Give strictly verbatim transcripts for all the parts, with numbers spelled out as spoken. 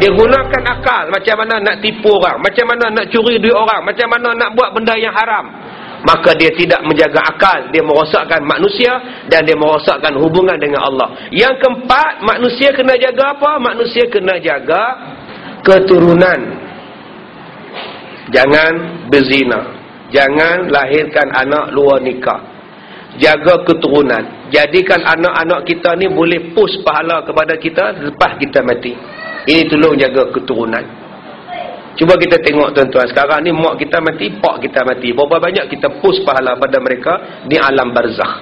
Dia gunakan akal macam mana nak tipu orang, macam mana nak curi duit orang, macam mana nak buat benda yang haram. Maka dia tidak menjaga akal, dia merosakkan manusia dan dia merosakkan hubungan dengan Allah. Yang keempat, manusia kena jaga apa? Manusia kena jaga keturunan. Jangan berzina, jangan lahirkan anak luar nikah. Jaga keturunan. Jadikan anak-anak kita ni boleh push pahala kepada kita lepas kita mati. Ini tolong jaga keturunan. Cuba kita tengok tuan-tuan, sekarang ni mak kita mati, pak kita mati. Berapa banyak kita push pahala pada mereka di alam barzakh.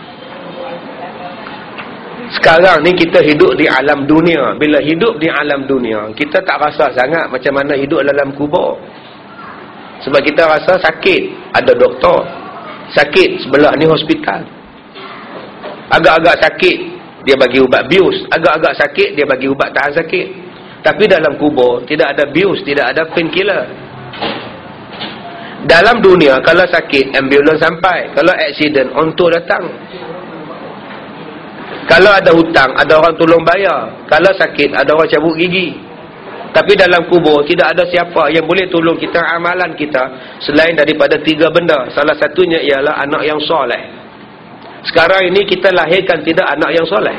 Sekarang ni kita hidup di alam dunia. Bila hidup di alam dunia, kita tak rasa sangat macam mana hidup dalam kubur. Sebab kita rasa sakit, ada doktor. Sakit, sebelah ni hospital. Agak-agak sakit, dia bagi ubat bius. Agak-agak sakit, dia bagi ubat tahan sakit. Tapi dalam kubur tidak ada bius, tidak ada painkiller. Dalam dunia kalau sakit, ambulans sampai. Kalau aksiden, onto datang. Kalau ada hutang, ada orang tolong bayar. Kalau sakit, ada orang cabut gigi. Tapi dalam kubur tidak ada siapa yang boleh tolong kita amalan kita selain daripada tiga benda. Salah satunya ialah anak yang soleh. Sekarang ini kita lahirkan tidak anak yang soleh.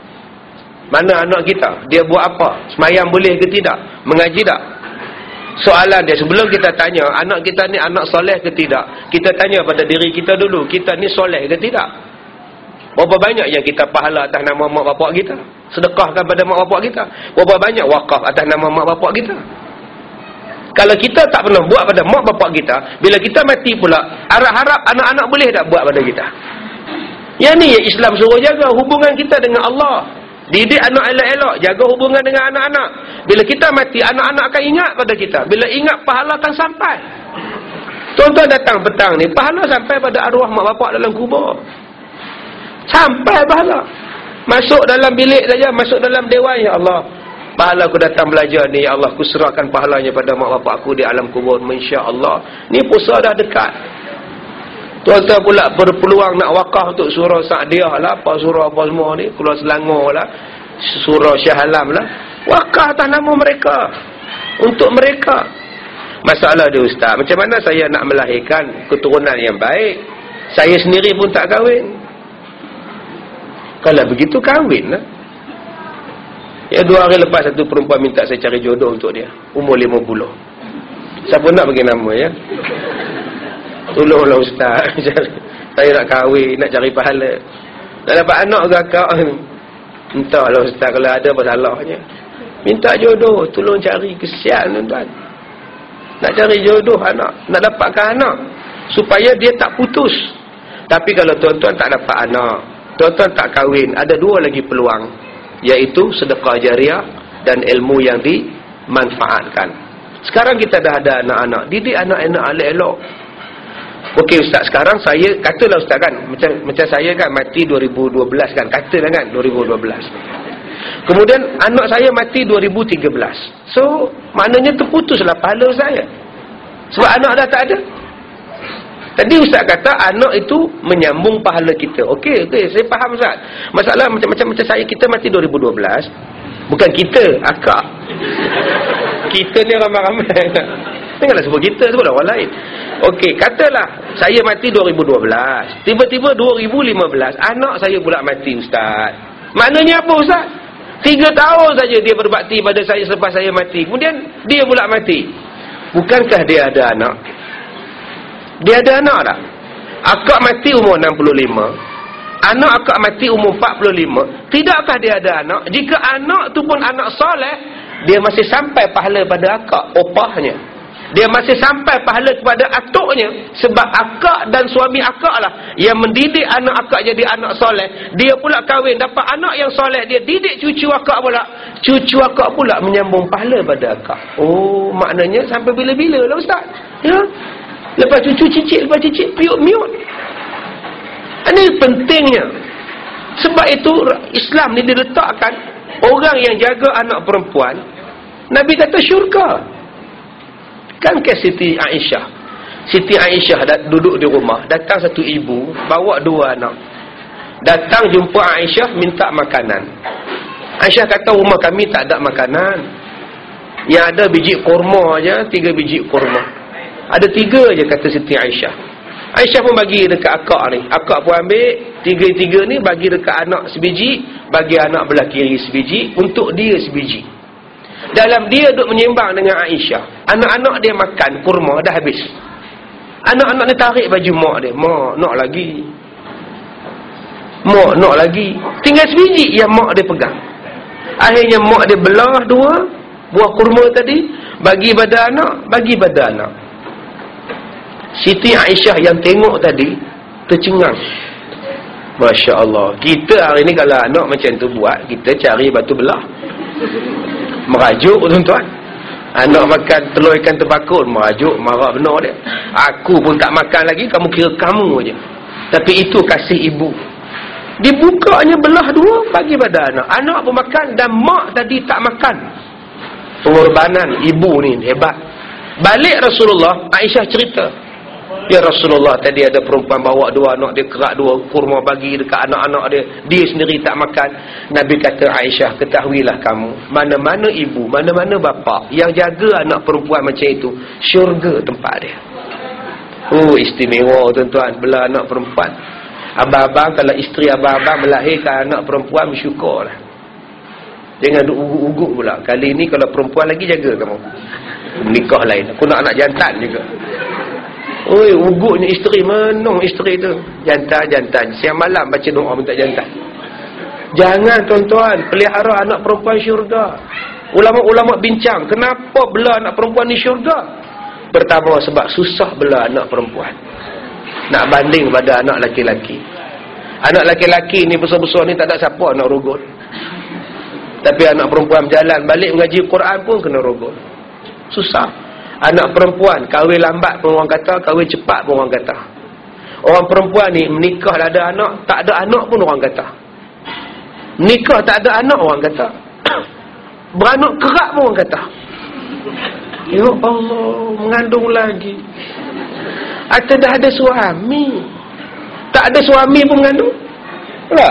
Mana anak kita? Dia buat apa? Semayang boleh ke tidak? Mengaji tak? Soalan dia, sebelum kita tanya anak kita ni anak soleh ke tidak, kita tanya pada diri kita dulu, kita ni soleh ke tidak? Berapa banyak yang kita pahala atas nama mak bapak kita? Sedekahkan pada mak bapak kita? Berapa banyak wakaf atas nama mak bapak kita? Kalau kita tak pernah buat pada mak bapak kita, bila kita mati pula, harap-harap anak-anak boleh tak buat pada kita? Yang ni yang Islam suruh jaga hubungan kita dengan Allah. Didik anak elok-elok, jaga hubungan dengan anak-anak. Bila kita mati, anak-anak akan ingat pada kita. Bila ingat, pahala akan sampai. Tuan-tuan datang petang ni, pahala sampai pada arwah mak bapak dalam kubur. Sampai pahala. Masuk dalam bilik saja, masuk dalam dewan, ya Allah, pahala aku datang belajar ni, ya Allah, aku serahkan pahalanya pada mak bapak aku di alam kubur, insya-Allah. Ni puasa dah dekat. Tuan-tuan pula berpeluang nak wakaf untuk surah Sa'diyah lah, apa surah apa semua ni, Keluar Selangor lah, surah Shah Alam lah. Wakaf atas nama mereka, untuk mereka. Masalah dia, ustaz, macam mana saya nak melahirkan keturunan yang baik? Saya sendiri pun tak kahwin. Kalau begitu kahwin lah. Ya, dua hari lepas satu perempuan minta saya cari jodoh untuk dia, umur lima puluh. Siapa nak bagi nama ya? Tolonglah ustaz, saya nak kahwin, nak cari pahala. Nak dapat anak ke akak? Entahlah ustaz, kalau ada apa salahnya. Minta jodoh, tolong cari, kesian tuan-tuan. Nak cari jodoh anak, nak dapatkan anak supaya dia tak putus. Tapi kalau tuan-tuan tak dapat anak, tuan-tuan tak kahwin, ada dua lagi peluang, iaitu sedekah jariah dan ilmu yang dimanfaatkan. Sekarang kita dah ada anak-anak, didik anak-anak elok-elok. Okey ustaz, sekarang saya katalah ustaz kan, macam macam saya kan mati dua ribu dua belas kan, katalah kan dua ribu dua belas. Kemudian anak saya mati dua ribu tiga belas. So maknanya terputuslah pahala saya. Sebab anak dah tak ada. Tadi ustaz kata anak itu menyambung pahala kita. Okey, okey, saya faham ustaz. Masalah macam-macam macam saya, kita mati dua ribu dua belas. Bukan kita, akak. Kita ni ramai-ramai. Janganlah sebut kita, sebutlah orang lain. Okey, katalah saya mati dua ribu dua belas. Tiba-tiba dua ribu lima belas anak saya pula mati ustaz. Maknanya apa ustaz? Tiga tahun saja dia berbakti pada saya selepas saya mati. Kemudian dia pula mati. Bukankah dia ada anak? Dia ada anak tak? Akak mati umur enam puluh lima. Anak akak mati umur empat puluh lima. Tidakkah dia ada anak? Jika anak tu pun anak soleh, dia masih sampai pahala pada akak, opahnya. Dia masih sampai pahala kepada atuknya. Sebab akak dan suami akak lah yang mendidik anak akak jadi anak soleh. Dia pula kahwin, dapat anak yang soleh. Dia didik cucu akak pula. Cucu akak pula menyambung pahala pada akak. Oh, maknanya sampai bila-bila lah ustaz. Ya? Lepas cucu cicit, lepas cicit piut-miut. Ini pentingnya. Sebab itu Islam ni diletakkan orang yang jaga anak perempuan, Nabi kata syurga. Kan ke Siti Aisyah. Siti Aisyah duduk di rumah, datang satu ibu bawa dua anak. Datang jumpa Aisyah minta makanan. Aisyah kata rumah kami tak ada makanan. Yang ada biji kurma aja, tiga biji kurma. Ada tiga aja kata Siti Aisyah. Aisyah pun bagi dekat akak ni. Akak pun ambil tiga-tiga ni, bagi dekat anak sebiji, bagi anak belah kiri sebiji, untuk dia sebiji. Dalam dia duduk menyembang dengan Aisyah, anak-anak dia makan kurma dah habis. Anak-anak ni tarik baju mak dia. Mak, nak lagi. Mak, nak lagi. Tinggal sebiji yang mak dia pegang. Akhirnya mak dia belah dua buah kurma tadi, bagi pada anak, bagi pada anak. Siti Aisyah yang tengok tadi tercengang. Masya Allah. Kita hari ni kalau anak macam tu buat, kita cari batu belah, merajuk tuan-tuan. Anak makan telur ikan terbakar, merajuk, marah benar dia. Aku pun tak makan lagi, kamu kira kamu aja. Tapi itu kasih ibu. Dibukanya belah dua, bagi pada anak. Anak pun makan, dan mak tadi tak makan. Pengorbanan ibu ni hebat. Balik Rasulullah, Aisyah cerita, ya Rasulullah, tadi ada perempuan bawa dua anak dia, kerak dua kurma bagi dekat anak-anak dia, dia sendiri tak makan. Nabi kata, Aisyah, ketahuilah kamu, mana-mana ibu, mana-mana bapa yang jaga anak perempuan macam itu, syurga tempat dia. Oh, istimewa tuan-tuan, belah anak perempuan. Abang-abang, kalau isteri abang-abang melahirkan anak perempuan, bersyukurlah. Jangan duk uguk-uguk pula. Kali ni kalau perempuan lagi, jaga kamu. Menikah lain. Aku nak anak jantan juga. Oi, uguknya isteri, menung isteri tu. Jantan-jantan. Siang malam baca doa minta jantan. Jangan tuan-tuan, pelihara anak perempuan syurga. Ulama-ulama bincang, kenapa belah anak perempuan ni syurga? Pertama, sebab susah belah anak perempuan. Nak banding pada anak laki-laki. Anak laki-laki ni besar-besar ni tak ada siapa nak rogot. Tapi anak perempuan berjalan balik mengaji Quran pun kena rogot. Susah. Anak perempuan kahwin lambat pun orang kata, kahwin cepat pun orang kata. Orang perempuan ni menikah ada anak, tak ada anak pun orang kata. Menikah tak ada anak orang kata. Beranak kerak pun orang kata. Ya Allah, mengandung lagi. Atau dah ada suami. Tak ada suami pun mengandung. Tak?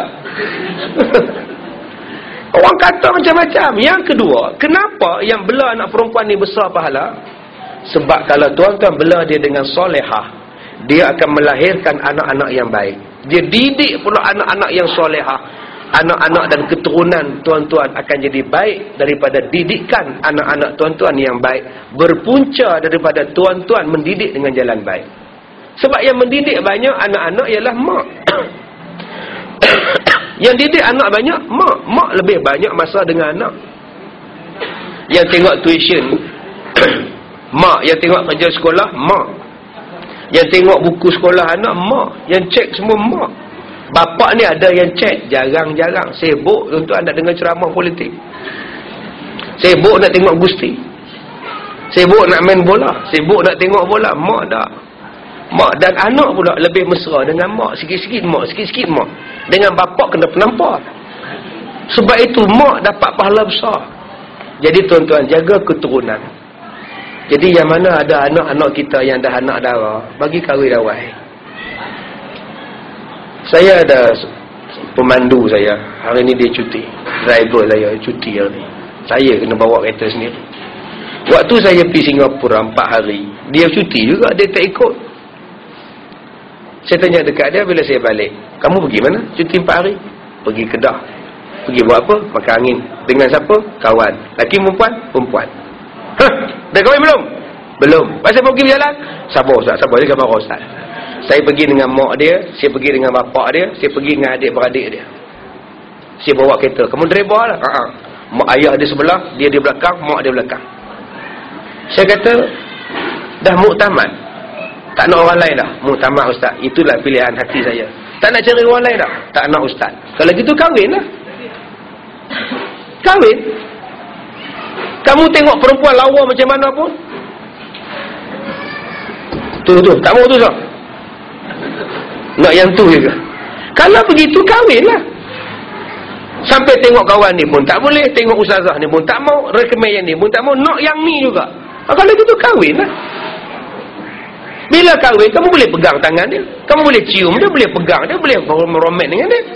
Orang kata macam-macam. Yang kedua, kenapa yang belah anak perempuan ni besar pahala? Sebab kalau tuan-tuan belah dia dengan solehah, dia akan melahirkan anak-anak yang baik. Dia didik pula anak-anak yang solehah. Anak-anak dan keturunan tuan-tuan akan jadi baik daripada didikan anak-anak tuan-tuan yang baik. Berpunca daripada tuan-tuan mendidik dengan jalan baik. Sebab yang mendidik banyak anak-anak ialah mak. Yang didik anak banyak mak. Mak lebih banyak masa dengan anak. Yang tengok tuition mak. Yang tengok kerja sekolah mak. Yang tengok buku sekolah anak mak. Yang cek semua mak. Bapak ni ada yang cek, jarang-jarang. Sibuk tuan-tuan nak dengar ceramah politik. Sibuk nak tengok gusti. Sibuk nak main bola. Sibuk nak tengok bola. Mak tak. Mak dan anak pula lebih mesra dengan mak. Sikit-sikit mak, sikit-sikit mak. Dengan bapak kena penampar. Sebab itu mak dapat pahala besar. Jadi tuan-tuan, jaga keturunan. Jadi yang mana ada anak-anak kita yang dah anak darah, bagi kahwin awal. Saya ada pemandu saya. Hari ni dia cuti. Driver saya cuti hari ni. Saya kena bawa kereta sendiri. Waktu saya pergi Singapura empat hari, dia cuti juga, dia tak ikut. Saya tanya dekat dia bila saya balik, kamu pergi mana? Cuti empat hari? Pergi Kedah. Pergi buat apa? Makan angin. Dengan siapa? Kawan. Laki perempuan? Perempuan. Hah? Dah kahwin belum? Belum. Pasal pergi berjalan? Sabar Ustaz, sabar je gambar Ustaz. Saya pergi dengan mak dia, saya pergi dengan bapak dia, saya pergi dengan adik-beradik dia. Saya bawa kereta. Kamu driver lah? Ha -ha. Mak ayah dia sebelah, dia di belakang, mak dia belakang. Saya kata, dah muktamad. Tak nak orang lain dah. Muktamad Ustaz. Itulah pilihan hati saya. Tak nak cari orang lain dah. Tak nak Ustaz. Kalau gitu kahwin lah. Kahwin. Kamu tengok perempuan lawa macam mana pun. Tu tu. Tak mau tu Ustaz. Nak yang tu juga. Kalau begitu kahwin lah. Sampai tengok kawan ni pun tak boleh. Tengok ustazah ni pun tak mau. Recommend yang ni pun tak mau. Nak yang ni juga. Kalau gitu kahwin lah. Bila kahwin, kamu boleh pegang tangan dia. Kamu boleh cium dia, boleh pegang dia, boleh meromet dengan dia.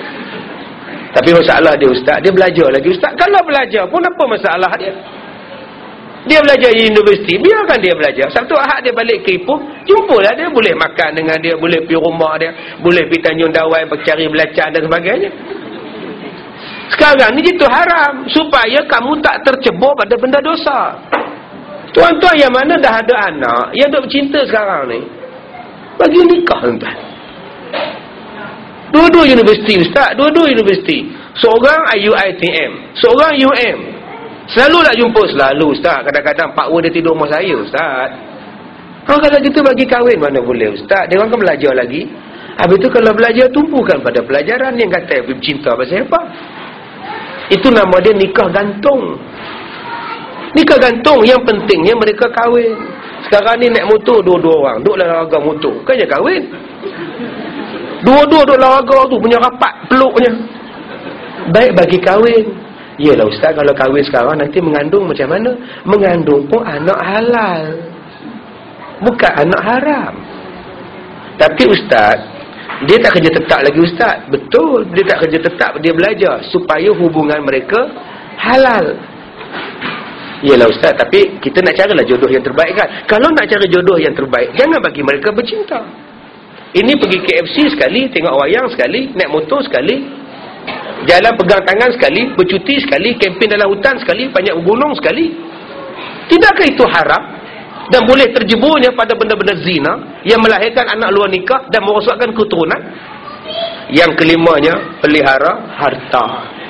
Tapi masalah dia Ustaz, dia belajar lagi Ustaz. Kalau belajar pun apa masalah dia? Dia belajar di universiti, biarkan dia belajar. Sabtu Ahad dia balik ke Ipoh, jumpalah dia, boleh makan dengan dia, boleh pergi rumah dia, boleh pergi Tanjung Dawai bercari belacan dan sebagainya. Sekarang ni itu haram supaya kamu tak tercebur pada benda dosa. Tuan-tuan yang mana dah ada anak yang duk bercinta sekarang ni, bagi nikah tuan-tuan. Dua-dua universiti ustaz, dua-dua universiti. Seorang I U I T M, seorang U M. Selalu nak jumpa, selalu ustaz. Kadang-kadang pak dia tidur rumah saya ustaz. Ha, kalau gitu bagi kahwin mana boleh ustaz. Dia orang kan belajar lagi. Habis tu kalau belajar, tumpukan pada pelajaran. Yang kata bercinta pasal apa? Itu nama dia nikah gantung. Nikah gantung yang pentingnya mereka kahwin. Sekarang ni naik motor dua-dua orang, duk laraga motor, kan je kahwin. Dua-dua duk laraga tu punya rapat peluknya. Baik bagi kahwin. Yalah ustaz, kalau kahwin sekarang nanti mengandung macam mana? Mengandung pun anak halal, bukan anak haram. Tapi ustaz, dia tak kerja tetap lagi ustaz. Betul, dia tak kerja tetap, dia belajar supaya hubungan mereka halal. Yalah ustaz, tapi kita nak carilah jodoh yang terbaik kan. Kalau nak cari jodoh yang terbaik, jangan bagi mereka bercinta. Ini pergi K F C sekali, tengok wayang sekali, naik motor sekali, jalan pegang tangan sekali, bercuti sekali, kempen dalam hutan sekali, banyak gunung sekali. Tidakkah itu haram? Dan boleh terjeburnya pada benda-benda zina yang melahirkan anak luar nikah dan merosakkan keturunan. Yang kelimanya, pelihara harta.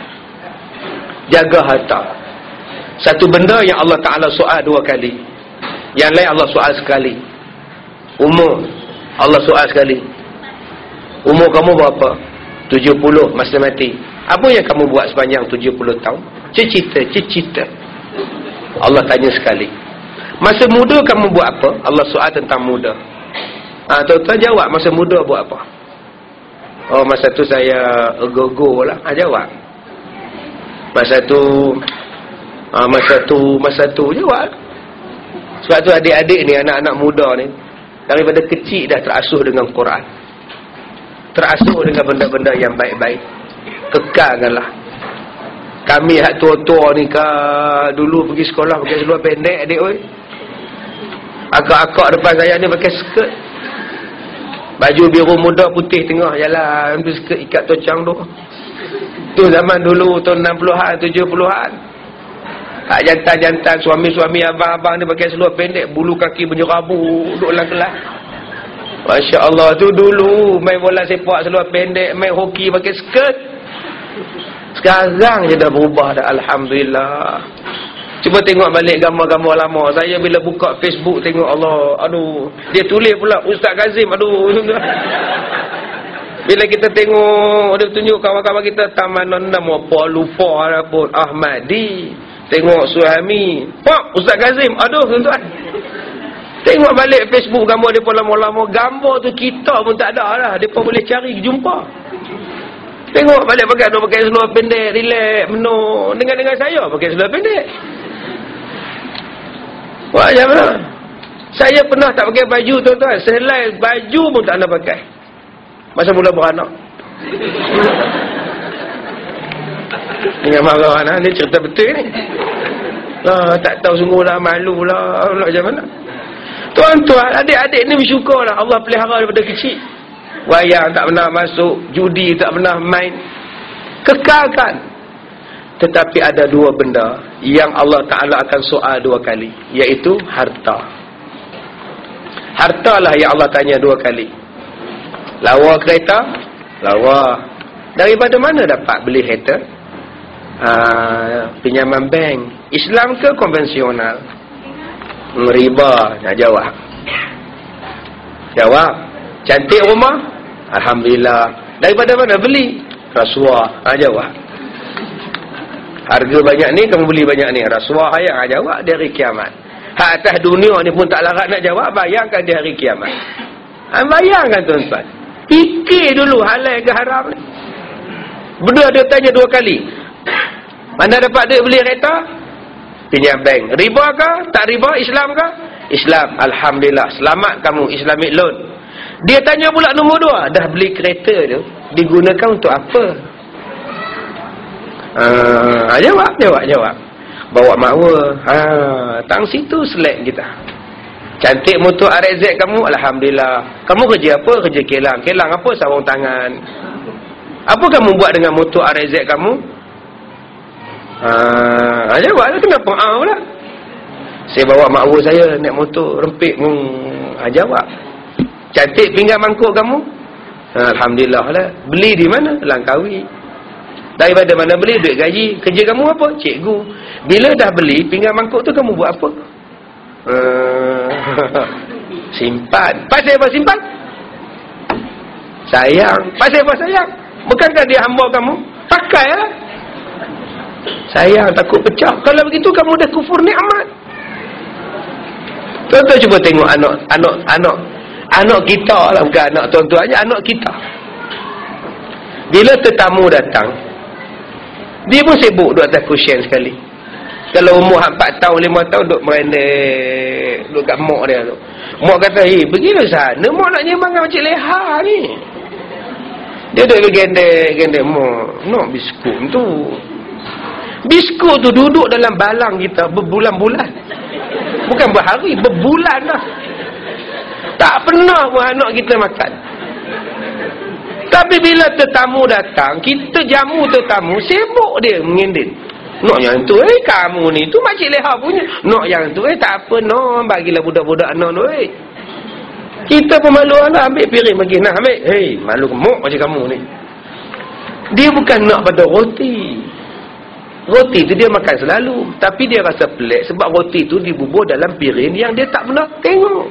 Jaga harta. Satu benda yang Allah Ta'ala soal dua kali, yang lain Allah soal sekali. Umur, Allah soal sekali. Umur kamu berapa? tujuh puluh, masa mati. Apa yang kamu buat sepanjang tujuh puluh tahun? Cita-cita, cita-cita. Allah tanya sekali. Masa muda kamu buat apa? Allah soal tentang muda. Ha, tuan-tuan jawab, masa muda buat apa? Oh, masa tu saya go-go lah. Ha, jawab. Masa tu, ha, masa tu, masa tu, jawab. Sebab tu adik-adik ni, anak-anak muda ni, daripada kecil dah terasuh dengan Quran. Terasuh dengan benda-benda yang baik-baik. Kekalkanlah. Kami hak tua-tua ni kah, dulu pergi sekolah pakai seluar pendek adik oi. Akak-akak depan saya ni pakai skirt, baju biru muda putih tengah jalan, tu skirt ikat tocang tu. Tu zaman dulu tahun enam puluhan, tujuh puluhan. Hak jantan-jantan, suami-suami abang-abang ni pakai seluar pendek, bulu kaki menyerabu, duduk dalam kelas. Masya Allah, tu dulu main bola sepak seluar pendek, main hoki pakai skirt. Sekarang je dah berubah dah, alhamdulillah. Cuba tengok balik gambar-gambar lama. Saya bila buka Facebook tengok, Allah, aduh, dia tulis pula Ustaz Kazim, aduh. Bila kita tengok dia tunjuk kawan-kawan kita Tamanan nama apa lupa dah pun, Ahmadi. Tengok Suhaimi, Pak Ustaz Kazim, aduh tuan-tuan. Tengok balik Facebook gambar dia pun lama-lama, gambar tu kita pun tak ada lah, depa boleh cari jumpa. Tengok balik pakai dia pakai seluar pendek, relax, menung. Dengan-dengan saya pakai seluar pendek. Wah, macam mana? Saya pernah tak pakai baju tuan-tuan, sehelai baju pun tak nak pakai. Masa mula beranak. Dengan marah anak ni cerita betul ni. Ah, tak tahu sungguhlah, malulah, macam mana? Tuan-tuan, adik-adik ni bersyukurlah Allah pelihara daripada kecil. Wayang tak pernah masuk, judi tak pernah main. Kekalkan. Tetapi ada dua benda yang Allah Ta'ala akan soal dua kali, iaitu harta. Hartalah yang Allah tanya dua kali. Lawa kereta? Lawa. Daripada mana dapat beli kereta? Ah, pinjaman bank. Islam ke konvensional? Riba. Nak jawab. Jawab. Cantik rumah? Alhamdulillah. Daripada mana beli? Rasuah. Ha, jawab. Harga banyak ni, kamu beli banyak ni. Rasuah ayah. Ha, jawab di hari kiamat. Hak atas dunia ni pun tak larat nak jawab. Bayangkan di hari kiamat. Ha, bayangkan tuan-tuan. Fikir dulu halal ke haram ni. Benda dia tanya dua kali. Mana dapat duit beli kereta? Pinjam bank. Riba ke? Tak riba? Islam ke? Islam. Alhamdulillah. Selamat kamu Islamic loan. Dia tanya pula nombor dua. Dah beli kereta tu, digunakan untuk apa? Uh, jawab, jawab, jawab. bawa makwa. Ha, tang situ selek kita. Cantik motor R X Z kamu, alhamdulillah. Kamu kerja apa? Kerja kelang. Kelang apa? Sarung tangan. Apa kamu buat dengan motor R X Z kamu? Ha, jawab lah, kenapa ah pula? Saya bawa makwa saya naik motor rempik. Hmm, ha, jawab. Cantik pinggan mangkuk kamu? Ha, alhamdulillah lah. Beli di mana? Langkawi. Daripada mana beli? Duit gaji. Kerja kamu apa? Cikgu. Bila dah beli pinggan mangkuk tu kamu buat apa? Ha, simpan. Pasal apa simpan? Sayang. Pasal apa sayang? Bukankah dia hamba kamu? Pakai lah. Sayang, takut pecah. Kalau begitu kamu dah kufur nikmat. Tuan-tuan cuba tengok anak anak anak anak kita lah, bukan anak tuan-tuan aja, anak kita. Bila tetamu datang, dia pun sibuk duduk atas cushion sekali. Kalau umur empat tahun, lima tahun duduk merendek, duduk kat mak dia tu. Mak kata, "Eh, pergilah sana. Mak nak nyembangkan Makcik Leha ni." Dia duduk bergendek-gendek, "Mak, nak biskut tu." Biskut tu duduk dalam balang kita berbulan-bulan. Bukan berhari, berbulan dah. Tak pernah pun anak kita makan. Tapi bila tetamu datang, kita jamu tetamu, sibuk dia mengendin. Nak yang tu, eh kamu ni, tu Makcik Leha punya. Nak yang tu, eh tak apa, no, bagilah budak-budak no, no, eh. Kita pemalu lah, ambil piring bagi, nak ambil. Hei, malu gemuk macam kamu ni. Dia bukan nak pada roti. Roti tu dia makan selalu. Tapi dia rasa pelik sebab roti tu dibubur dalam piring yang dia tak pernah tengok.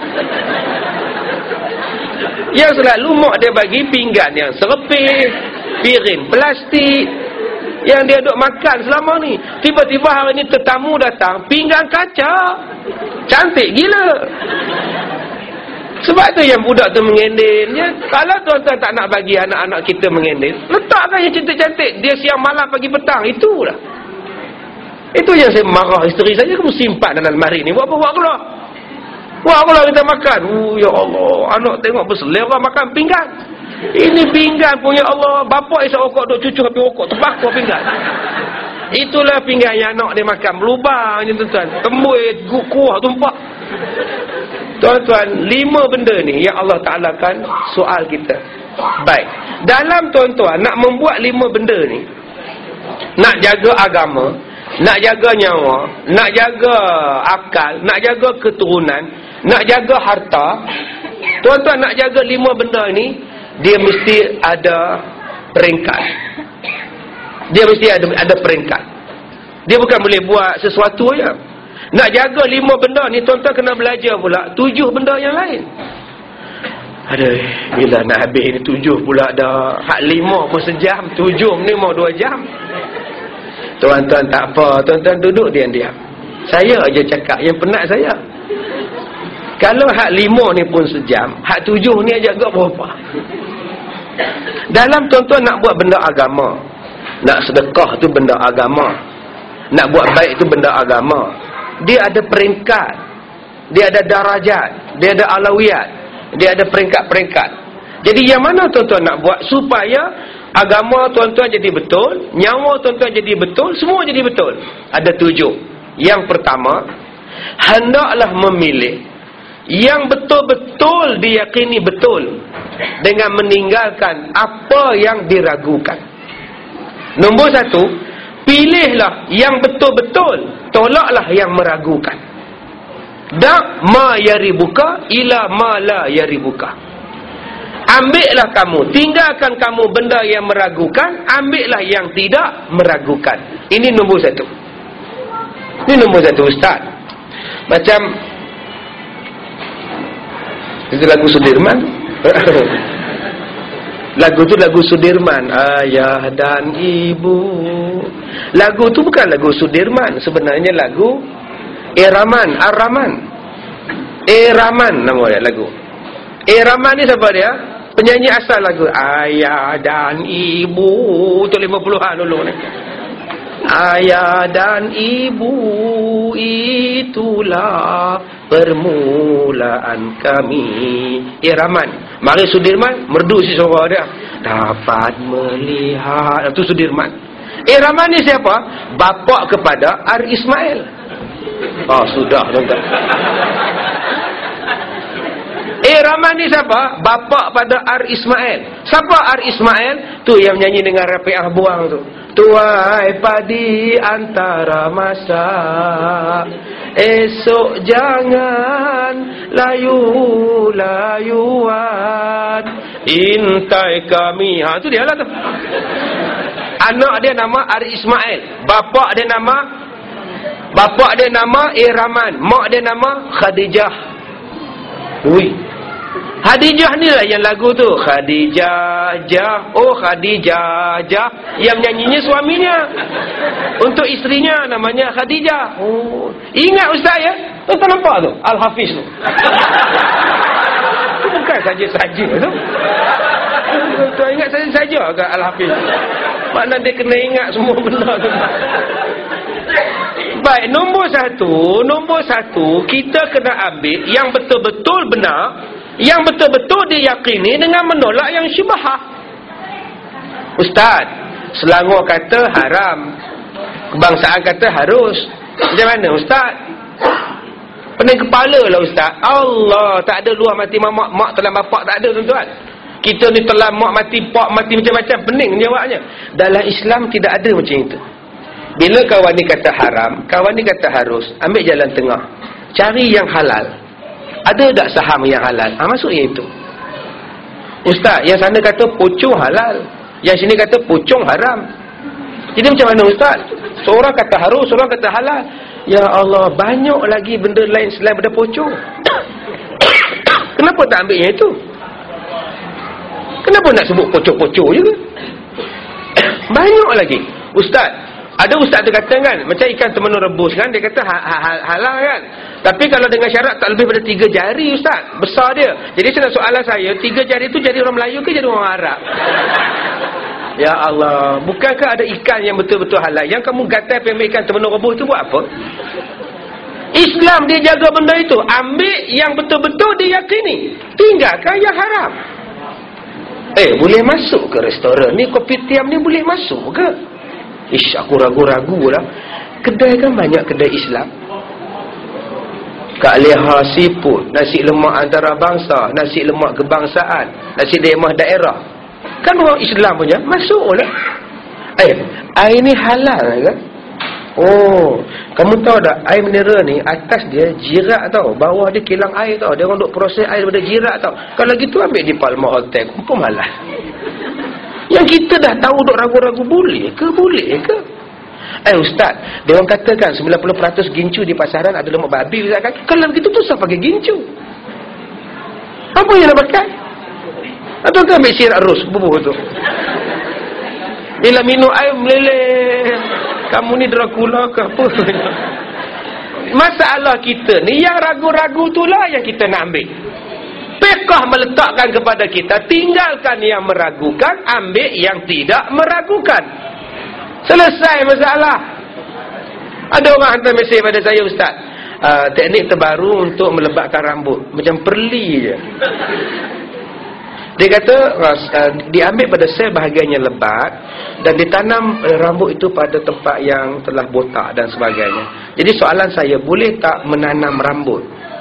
Yang selalu mak dia bagi pinggan yang serepih, piring plastik yang dia duk makan selama ni. Tiba-tiba hari ni tetamu datang, pinggan kaca. Cantik gila. Sebab tu yang budak tu mengendin. Ya, kalau tuan-tuan tak nak bagi anak-anak kita mengendin, letakkan yang cantik-cantik. Dia siang malam pagi petang. Itulah. Itu yang saya marah isteri saya. Kamu simpan dalam lemari ni. Buat apa? Buat keluar. Buat keluar kita makan. Oh, ya Allah. Anak tengok berselera makan pinggan. Ini pinggan pun ya Allah. Bapak isap rokok duk cucu habis rokok. Terbakar pinggan. Itulah pinggan yang anak dia makan. Berlubang je tuan-tuan. Tembus, kuah, tumpah. Tuan-tuan, lima benda ni yang Allah Ta'ala kan soal kita. Baik. Dalam tuan-tuan, nak membuat lima benda ni, nak jaga agama, nak jaga nyawa, nak jaga akal, nak jaga keturunan, nak jaga harta. Tuan-tuan, nak jaga lima benda ni, dia mesti ada peringkat. Dia mesti ada, ada peringkat. Dia bukan boleh buat sesuatu aja. Nak jaga lima benda ni, tuan-tuan kena belajar pula tujuh benda yang lain. Aduh, bila nak habis ni tujuh pula dah. Hak lima pun sejam, tujuh ni mau dua jam. Tuan-tuan tak apa, tuan-tuan duduk diam-diam. Saya aja cakap, yang penat saya. Kalau hak lima ni pun sejam, hak tujuh ni aja agak berapa. Dalam tuan-tuan nak buat benda agama, nak sedekah tu benda agama, nak buat baik tu benda agama, dia ada peringkat, dia ada darajat, dia ada alawiyat, dia ada peringkat-peringkat. Jadi yang mana tuan-tuan nak buat supaya agama tuan-tuan jadi betul, nyawa tuan-tuan jadi betul, semua jadi betul? Ada tujuh. Yang pertama, hendaklah memilih yang betul-betul diyakini betul dengan meninggalkan apa yang diragukan. Nombor satu, pilihlah yang betul-betul, tolaklah yang meragukan. Da' ma yaribuka ila ma la yaribuka. Ambillah kamu, tinggalkan kamu benda yang meragukan, ambillah yang tidak meragukan. Ini nombor satu. Ini nombor satu, Ustaz. Macam itu lagu Sudirman. Lagu tu lagu Sudirman, ayah dan ibu. Lagu tu bukan lagu Sudirman, sebenarnya lagu Eraman, Ar-Rahman. Eraman nama dia lagu. Eraman ni siapa dia? Penyanyi asal lagu ayah dan ibu. Tu lima puluhan dulu ni. Ayah dan ibu, itulah permulaan kami. Eraman. Mari Sudirman, merdu si suara dia. Dapat melihat. Itu Sudirman. Eh, Rahman ni siapa? Bapa kepada Ar Ismail. Oh, sudah tuan-tuan. Eh, Rahman ni siapa? Bapa pada Ar Ismail. Siapa Ar Ismail? Tu yang menyanyi dengan Rafi'ah Buang tu. Tuai padi antara masa, esok jangan layu-layuan, intai kami. Ha, tu dia lah tu. Anak dia nama Ar Ismail, bapa dia nama bapa dia nama Rahman, mak dia nama Khadijah. Ui, Khadijah ni lah yang lagu tu. Khadijah, jah, oh Khadijah, jah. Yang nyanyinya suaminya. Untuk isterinya namanya Khadijah. Oh, ingat ustaz ya? Tuan-tuan nampak tu? Al-Hafiz tu. Itu bukan saja-saja tu. Tuan ingat saja-saja ke Al-Hafiz? Makna dia kena ingat semua benda tu. Baik, nombor satu, nombor satu, kita kena ambil yang betul-betul benar, yang betul-betul diyakini dengan menolak yang syubhah. Ustaz, Selangor kata haram, kebangsaan kata harus. Macam mana Ustaz? Pening kepala lah Ustaz. Allah, tak ada luar mati mak, mak telan bapak, tak ada tuan-tuan. Kita ni telan mak mati, pak mati, macam-macam. Pening jawabnya. Dalam Islam tidak ada macam itu. Bila kawan ni kata haram, kawan ni kata harus, ambil jalan tengah. Cari yang halal. Ada tak saham yang halal? Ha, masuk yang itu. Ustaz, yang sana kata pocong halal, yang sini kata pocong haram. Jadi macam mana Ustaz? Seorang kata harus, seorang kata halal. Ya Allah, banyak lagi benda lain selain benda pocong. Kenapa tak ambil yang itu? Kenapa nak sebut pocong-pocong je ke? Banyak lagi. Ustaz, ada ustaz tu kata kan, macam ikan temenu rebus kan, dia kata ha, ha, halal kan. Tapi kalau dengan syarat tak lebih pada tiga jari ustaz, besar dia. Jadi saya soalan saya, tiga jari tu jadi orang Melayu ke jadi orang Arab? Ya Allah, bukankah ada ikan yang betul-betul halal? Yang kamu gatal pergi ikan temenu rebus tu buat apa? Islam dia jaga benda itu. Ambil yang betul-betul diyakini, tinggalkan yang haram. Eh, boleh masuk ke restoran ni, kopitiam ni boleh masuk ke? Ish, aku ragu-ragu lah. Kedai kan banyak kedai Islam. Kak Leha seafood, nasi lemak antarabangsa, nasi lemak kebangsaan, nasi lemak daerah. Kan orang Islam punya, masuk lah. Eh, air ni halal kan? Oh, kamu tahu tak, air mineral ni atas dia jirat tau, bawah dia kilang air tau. Dia orang duk proses air daripada jirat tau. Kalau gitu ambil di Palma Hotel, kumpul malah. Yang kita dah tahu duk ragu-ragu, boleh ke? Boleh ke? Eh ustaz, dia orang katakan sembilan puluh peratus gincu di pasaran ada lemak babi ustaz kan? Kalau begitu tu siapa pakai gincu? Apa yang nak pakai? Atau kan ambil sirap rus bubuh tu. Bila minum air meleleh. Kamu ni Dracula ke apa? Masalah kita ni yang ragu-ragu itulah yang kita nak ambil. Fiqh meletakkan kepada kita, tinggalkan yang meragukan, ambil yang tidak meragukan. Selesai masalah. Ada orang hantar mesej pada saya, Ustaz, uh, teknik terbaru untuk melebatkan rambut, macam perli je. Dia kata uh, diambil pada sel bahagian yang lebat dan ditanam uh, rambut itu pada tempat yang telah botak dan sebagainya. Jadi soalan saya, boleh tak menanam rambut?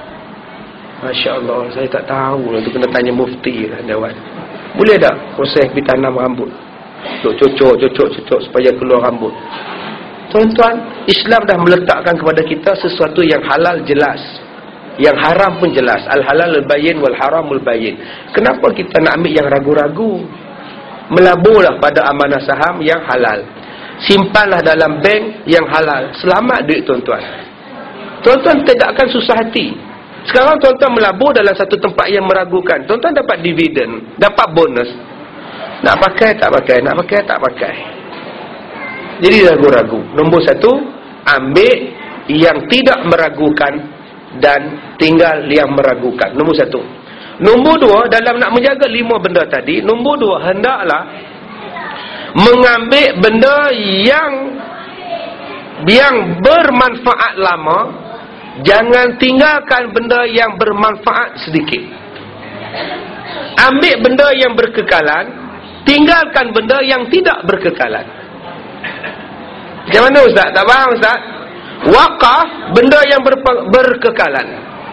Masya Allah, saya tak tahu lah, tu kena tanya mufti lah, jawab. Boleh tak proses ditanam rambut? Cocok, cocok, cocok supaya keluar rambut. Tuan-tuan, Islam dah meletakkan kepada kita sesuatu yang halal jelas, yang haram pun jelas. Al-halal al-bayin wal-haramul bayin. Kenapa kita nak ambil yang ragu-ragu? Melaburlah pada amanah saham yang halal. Simpanlah dalam bank yang halal. Selamat duit tuan-tuan. Tuan-tuan tegakkan susah hati. Sekarang tuan-tuan melabur dalam satu tempat yang meragukan. Tuan-tuan dapat dividen, dapat bonus. Nak pakai tak pakai, nak pakai tak pakai. Jadi ragu-ragu. Nombor satu, ambil yang tidak meragukan dan tinggal yang meragukan. Nombor satu. Nombor dua, dalam nak menjaga lima benda tadi, nombor dua, hendaklah mengambil benda yang yang bermanfaat lama. Jangan tinggalkan benda yang bermanfaat sedikit. Ambil benda yang berkekalan, tinggalkan benda yang tidak berkekalan. Macam mana Ustaz? Tak faham Ustaz? Wakaf, benda yang ber, berkekalan.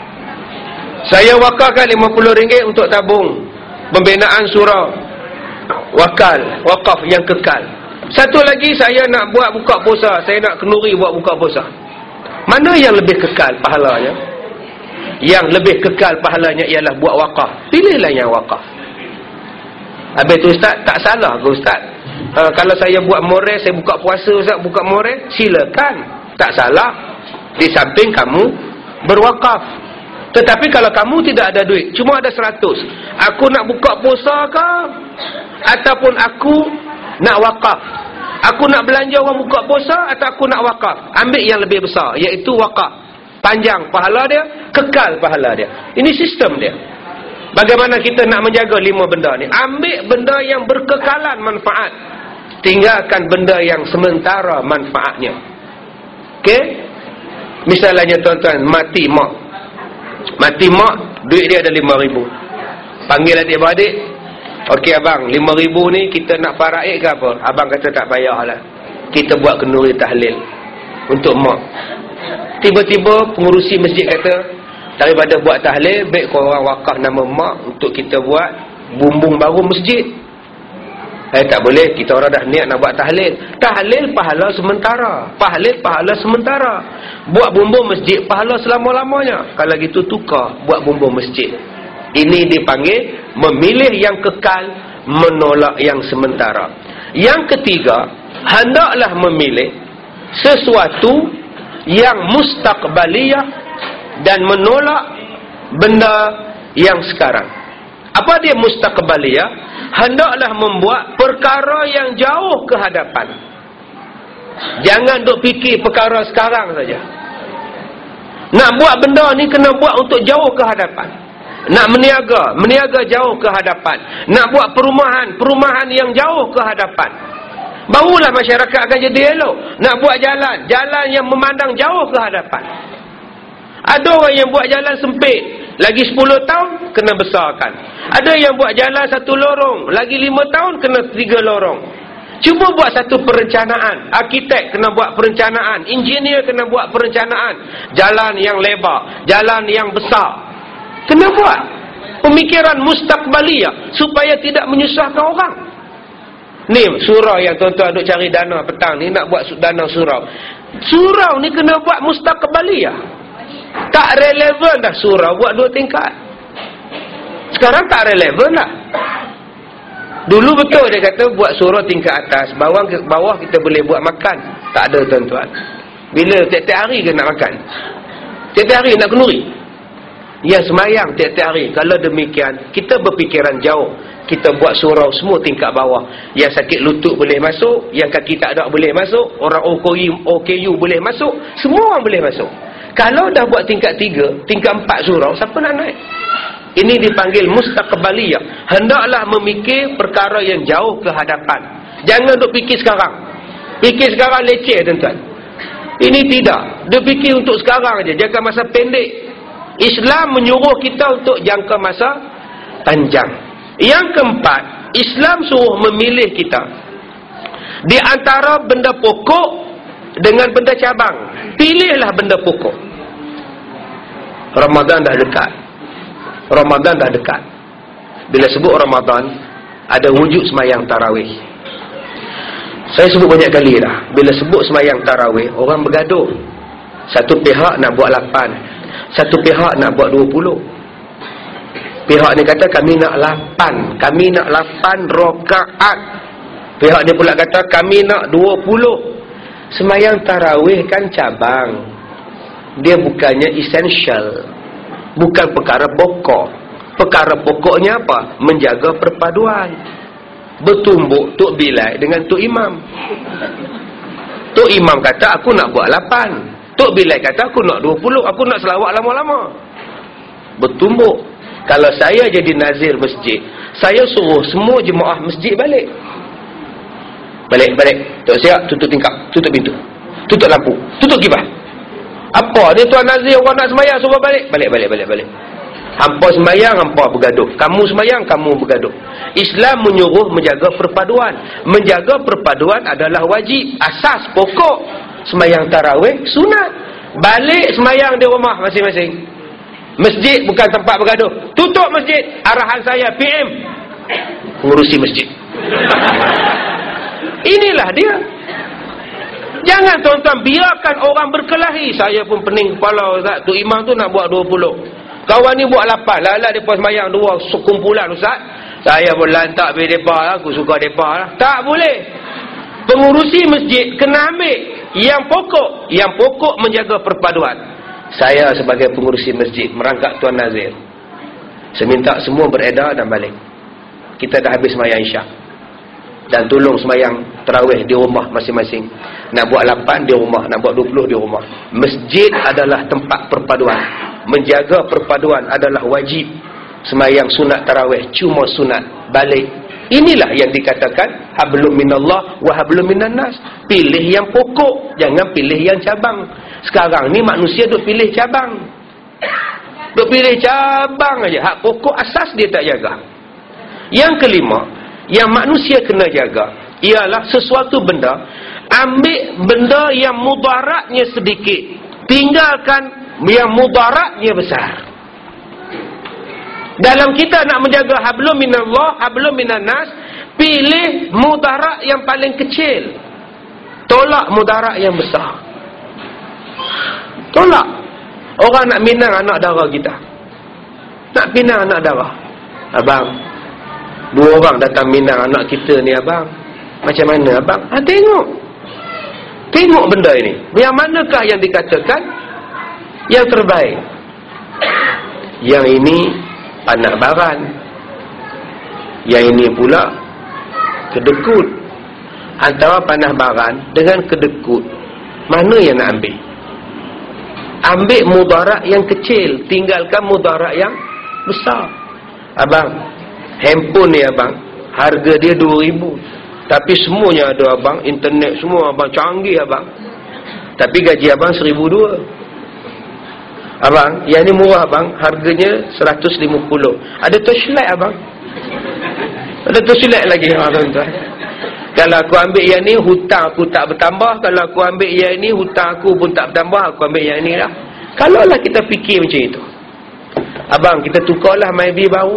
Saya wakafkan lima puluh ringgit untuk tabung pembinaan surau. Wakal, wakaf yang kekal. Satu lagi, saya nak buat buka puasa, saya nak kenduri buat buka puasa. Mana yang lebih kekal pahalanya? Yang lebih kekal pahalanya ialah buat wakaf. Pilihlah yang wakaf. Habis tu Ustaz, tak salah ke Ustaz? Uh, kalau saya buat moral, saya buka puasa Ustaz, buka moral, silakan. Tak salah. Di samping kamu berwakaf. Tetapi kalau kamu tidak ada duit, cuma ada seratus, aku nak buka puasa ke? Ataupun aku nak wakaf? Aku nak belanja orang buka puasa atau aku nak wakaf? Ambil yang lebih besar, iaitu wakaf. Panjang pahala dia, kekal pahala dia. Ini sistem dia. Bagaimana kita nak menjaga lima benda ni? Ambil benda yang berkekalan manfaat, tinggalkan benda yang sementara manfaatnya. Okey? Misalnya tuan-tuan, mati mak. Mati mak, duit dia ada lima ribu. Panggil adik-beradik, okey abang, lima ribu ni kita nak faraid ke apa? Abang kata tak payahlah, kita buat kenduri tahlil untuk mak. Tiba-tiba pengurusi masjid kata, daripada buat tahlil, baik korang wakaf nama mak untuk kita buat bumbung baru masjid. Eh tak boleh, kita orang dah niat nak buat tahlil. Tahlil pahala sementara, tahlil pahala sementara. Buat bumbung masjid pahala selama-lamanya. Kalau gitu tukar buat bumbung masjid. Ini dipanggil memilih yang kekal, menolak yang sementara. Yang ketiga, hendaklah memilih sesuatu yang mustaqbaliyah dan menolak benda yang sekarang. Apa dia mustaqbaliyah? Hendaklah membuat perkara yang jauh ke hadapan. Jangan duk fikir perkara sekarang saja. Nak buat benda ni kena buat untuk jauh ke hadapan. Nak meniaga, meniaga jauh ke hadapan. Nak buat perumahan, perumahan yang jauh ke hadapan. Barulah masyarakat akan jadi elok. Nak buat jalan, jalan yang memandang jauh ke hadapan. Ada orang yang buat jalan sempit, lagi sepuluh tahun kena besarkan. Ada yang buat jalan satu lorong, lagi lima tahun kena tiga lorong. Cuba buat satu perencanaan. Arkitek kena buat perencanaan, engineer kena buat perencanaan. Jalan yang lebar, jalan yang besar, kena buat pemikiran mustaqbaliyah supaya tidak menyusahkan orang. Ni surau yang tuan-tuan duk cari dana petang ni, nak buat dana surau. Surau ni kena buat mustaqbaliyah. Tak relevan dah surau buat dua tingkat. Sekarang tak relevan lah. Dulu betul dia kata buat surau tingkat atas, bawah bawah kita boleh buat makan. Tak ada tuan-tuan. Bila tiap-tiap hari ke nak makan? Tiap-tiap hari nak kenduri? Ya, semayang tiap-tiap hari. Kalau demikian, kita berfikiran jauh. Kita buat surau semua tingkat bawah. Yang sakit lutut boleh masuk, yang kaki tak ada boleh masuk, orang O K U boleh masuk, semua orang boleh masuk. Kalau dah buat tingkat tiga, tingkat empat surau, siapa nak naik? Ini dipanggil mustaqbaliyah. Hendaklah memikir perkara yang jauh ke hadapan. Jangan duk fikir sekarang. Fikir sekarang leceh tuan-tuan. Ini tidak. Dia fikir untuk sekarang aja, jangka masa pendek. Islam menyuruh kita untuk jangka masa panjang. Yang keempat, Islam suruh memilih kita di antara benda pokok dengan benda cabang. Pilihlah benda pokok. Ramadan dah dekat. Ramadan dah dekat. Bila sebut Ramadan, ada wujud semayang tarawih. Saya sebut banyak kali dah. Bila sebut semayang tarawih, orang bergaduh. Satu pihak nak buat lapan, satu pihak nak buat dua puluh. Pihak ni kata kami nak lapan, kami nak lapan rakaat. Pihak ni pula kata kami nak dua puluh. Semayang tarawih kan cabang. Dia bukannya essential. Bukan perkara pokok. Perkara pokoknya apa? Menjaga perpaduan. Bertumbuk Tok Bilal dengan Tok Imam. Tok Imam kata aku nak buat lapan. Tok Bilal kata aku nak dua puluh. Aku nak selawat lama-lama. Bertumbuk. Kalau saya jadi nazir masjid, saya suruh semua jemaah masjid balik. Balik, balik. Tok siap, tutup tingkap, tutup pintu, tutup lampu, tutup kipas. Apa dia tuan nazir, orang nak sembahyang suruh balik? Balik, balik, balik, balik. Hampa sembahyang, hampa bergaduh. Kamu sembahyang, kamu bergaduh. Islam menyuruh menjaga perpaduan. Menjaga perpaduan adalah wajib. Asas pokok. Sembahyang tarawih, sunat. Balik sembahyang di rumah masing-masing. Masjid bukan tempat bergaduh. Tutup masjid. Arahan saya P M. Mengurusi masjid. Inilah dia. Jangan tuan-tuan biarkan orang berkelahi. Saya pun pening kepala Ustaz. Tu imam tu nak buat dua puluh. Kawan ni buat lapan. Lala mereka sembahyang dua sekumpulan Ustaz. Saya pun lantak pergi mereka lah. Aku suka mereka lah. Tak boleh. Pengurusi masjid kena ambil yang pokok. Yang pokok menjaga perpaduan. Saya sebagai pengurusi masjid merangkap Tuan Nazir. Saya minta semua beredar dan balik. Kita dah habis sembahyang Isyak. Dan tolong sembahyang tarawih di rumah masing-masing. Nak buat lapan di rumah, nak buat dua puluh di rumah. Masjid adalah tempat perpaduan. Menjaga perpaduan adalah wajib. Sembahyang sunat tarawih cuma sunat, balik. Inilah yang dikatakan hablum minallah wa hablum minan nas. Pilih yang pokok, jangan pilih yang cabang. Sekarang ni manusia duk pilih cabang. Duk pilih cabang aja. Hak pokok asas dia tak jaga. Yang kelima, yang manusia kena jaga ialah sesuatu benda, ambil benda yang mudaratnya sedikit, tinggalkan yang mudaratnya besar. Dalam kita nak menjaga hablum minallah, hablum minan nas, pilih mudarat yang paling kecil, tolak mudarat yang besar. Tolak. Orang nak minang anak dara kita, nak pinang anak dara. Abang, dua orang datang minang anak kita ni abang. Macam mana abang? Ha, tengok. Tengok benda ini. Yang manakah yang dikatakan yang terbaik? Yang ini anak baran. Yang ini pula kedekut. Antara panah baran dengan kedekut, mana yang nak ambil? Ambil mudarat yang kecil, tinggalkan mudarat yang besar. Abang, handphone ni abang, harga dia dua ribu. Tapi semuanya ada abang, internet semua abang, canggih abang. Tapi gaji abang seribu dua. Abang, yang ni murah abang, harganya seratus lima puluh. Ada torchlight abang. Ada torchlight lagi tuan-tuan. Kalau aku ambil yang ni, hutang aku tak bertambah. Kalau aku ambil yang ni, hutang aku pun tak bertambah. Aku ambil yang ni lah. Kalau lah kita fikir macam itu, abang, kita tukarlah Mybi baru.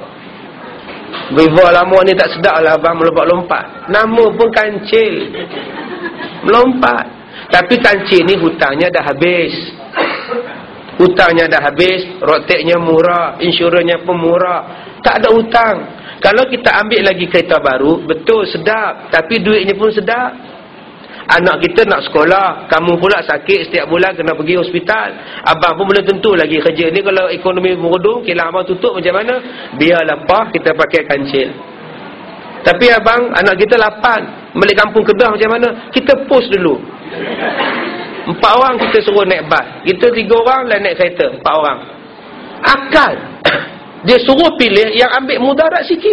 Vivo lama ni tak sedap lah abang, melompat-lompat. Nama pun kancil, melompat. Tapi kancil ni hutangnya dah habis. Hutangnya dah habis, roteknya murah, insurannya pun murah. Tak ada hutang. Kalau kita ambil lagi kereta baru, betul sedap, tapi duitnya pun sedap. Anak kita nak sekolah, kamu pula sakit setiap bulan kena pergi hospital. Abang pun belum tentu lagi kerja ni. Kalau ekonomi meredung, kilang abang tutup macam mana? Biarlah pah, kita pakai kancil. Tapi abang, anak kita lapan, balik kampung Kedah macam mana? Kita post dulu. Empat orang kita suruh naik bas, kita tiga orang lah naik kereta. Empat orang. Akal. Dia suruh pilih yang ambil mudarat sikit.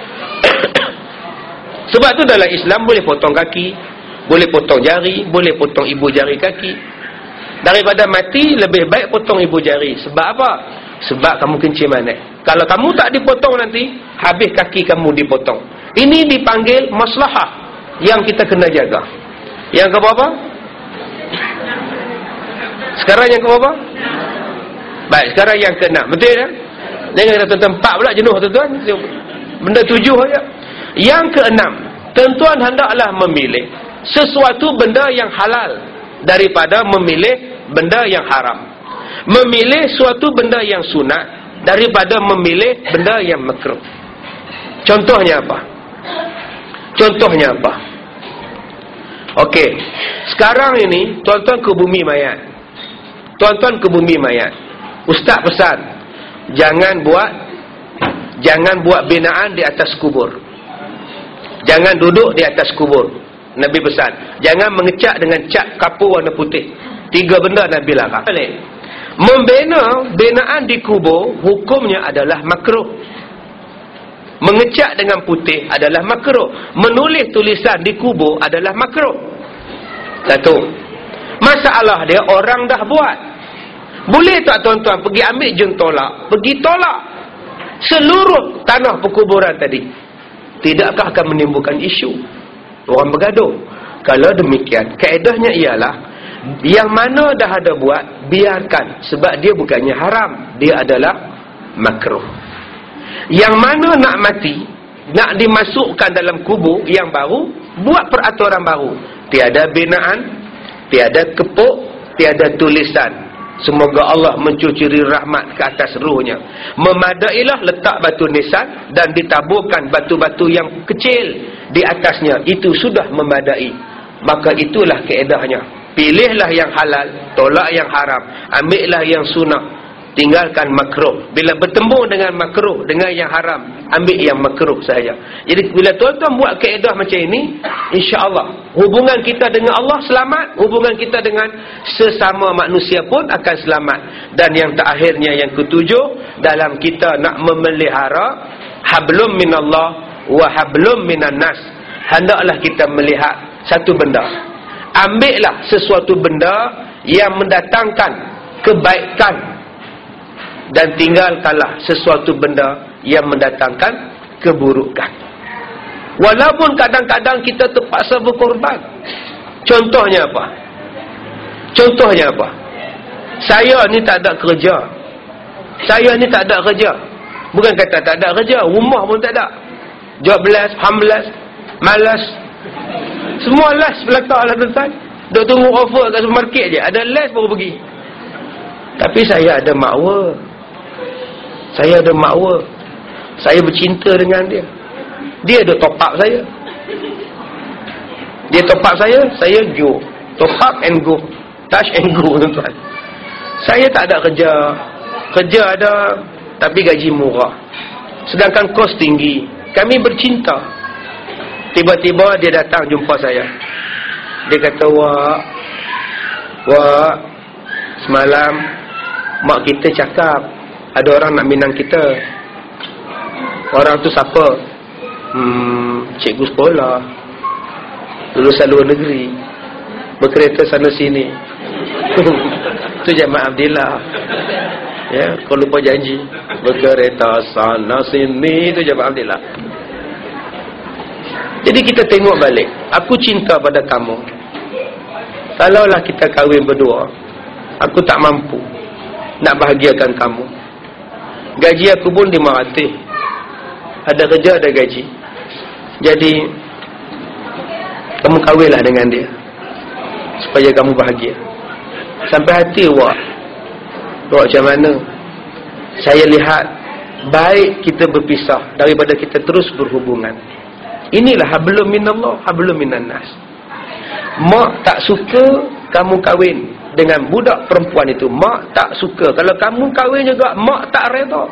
Sebab tu dalam Islam boleh potong kaki, boleh potong jari, boleh potong ibu jari kaki. Daripada mati, lebih baik potong ibu jari. Sebab apa? Sebab kamu kencing manis. Kalau kamu tak dipotong nanti, habis kaki kamu dipotong. Ini dipanggil maslahah yang kita kena jaga. Yang ke berapa? Sekarang yang ke berapa? Baik, sekarang yang ke enam. Betul tak? Jangan kata tuan-tuan empat pula jenuh tuan-tuan. Benda tujuh saja. Yang keenam, tuan-tuan hendaklah memilih sesuatu benda yang halal daripada memilih benda yang haram. Memilih suatu benda yang sunat daripada memilih benda yang makruh. Contohnya apa? Contohnya apa? Okey. Sekarang ini tuan-tuan ke bumi mayat. Tuan-tuan ke bumi mayat. Ustaz pesan, jangan buat jangan buat binaan di atas kubur. Jangan duduk di atas kubur. Nabi pesan, jangan mengecat dengan cat kapur warna putih. Tiga benda Nabi larang. Membina binaan di kubur, hukumnya adalah makruh. Mengecat dengan putih adalah makruh. Menulis tulisan di kubur adalah makruh. Satu. Masalah dia orang dah buat. Boleh tak tuan-tuan pergi ambil jun tolak, pergi tolak seluruh tanah perkuburan tadi? Tidakkah akan menimbulkan isu? Orang bergaduh. Kalau demikian, kaedahnya ialah yang mana dah ada buat, biarkan. Sebab dia bukannya haram, dia adalah makruh. Yang mana nak mati, nak dimasukkan dalam kubur yang baru, buat peraturan baru. Tiada binaan, tiada kepuk, tiada tulisan. Semoga Allah mencucuri rahmat ke atas ruhnya. Memadailah letak batu nisan dan ditaburkan batu-batu yang kecil di atasnya. Itu sudah memadai. Maka itulah kaedahnya. Pilihlah yang halal, tolak yang haram. Ambillah yang sunnah, tinggalkan makruh. Bila bertembung dengan makruh, dengan yang haram, ambil yang makruh saja. Jadi bila tuan-tuan buat kaedah macam ini, insya-Allah hubungan kita dengan Allah selamat, hubungan kita dengan sesama manusia pun akan selamat. Dan yang terakhirnya, yang ketujuh, dalam kita nak memelihara hablum minallah wa hablum minan nas, hendaklah kita melihat satu benda. Ambillah sesuatu benda yang mendatangkan kebaikan dan tinggalkanlah sesuatu benda yang mendatangkan keburukan. Walaupun kadang-kadang kita terpaksa berkorban. Contohnya apa? Contohnya apa? Saya ni tak ada kerja. Saya ni tak ada kerja. Bukan kata tak ada kerja, rumah pun tak ada. Jobless, homeless, malas. Semua last belakang lah tuan-tuan. Duk tunggu offer kat supermarket je. Ada last baru pergi. Tapi saya ada makwa. Saya ada makwa. Saya bercinta dengan dia. Dia ada top up saya. Dia top up saya, saya go. Top up and go. Touch and go, tuan-tuan. Saya tak ada kerja. Kerja ada, tapi gaji murah. Sedangkan kos tinggi. Kami bercinta. Tiba-tiba dia datang jumpa saya. Dia kata, Wak, Wak, semalam mak kita cakap ada orang nak minang kita. Orang tu siapa? Hmm, cikgu sekolah, lulusan luar negeri, berkereta sana sini. Tu Jamaah Abdillah. Ya, kau lupa janji. Berkereta sana sini, tu Jamaah Abdillah. Jadi kita tengok balik. Aku cinta pada kamu. Kalaulah kita kahwin berdua, aku tak mampu nak bahagiakan kamu. Gaji aku pun lima ratus. Ada kerja, ada gaji. Jadi kamu kahwinlah dengan dia supaya kamu bahagia. Sampai hati Wak, Wak macam mana? Saya lihat baik kita berpisah daripada kita terus berhubungan. Inilah hablum minallah, hablum minan nas. Mak tak suka kamu kahwin dengan budak perempuan itu. Mak tak suka. Kalau kamu kahwin juga, mak tak reda.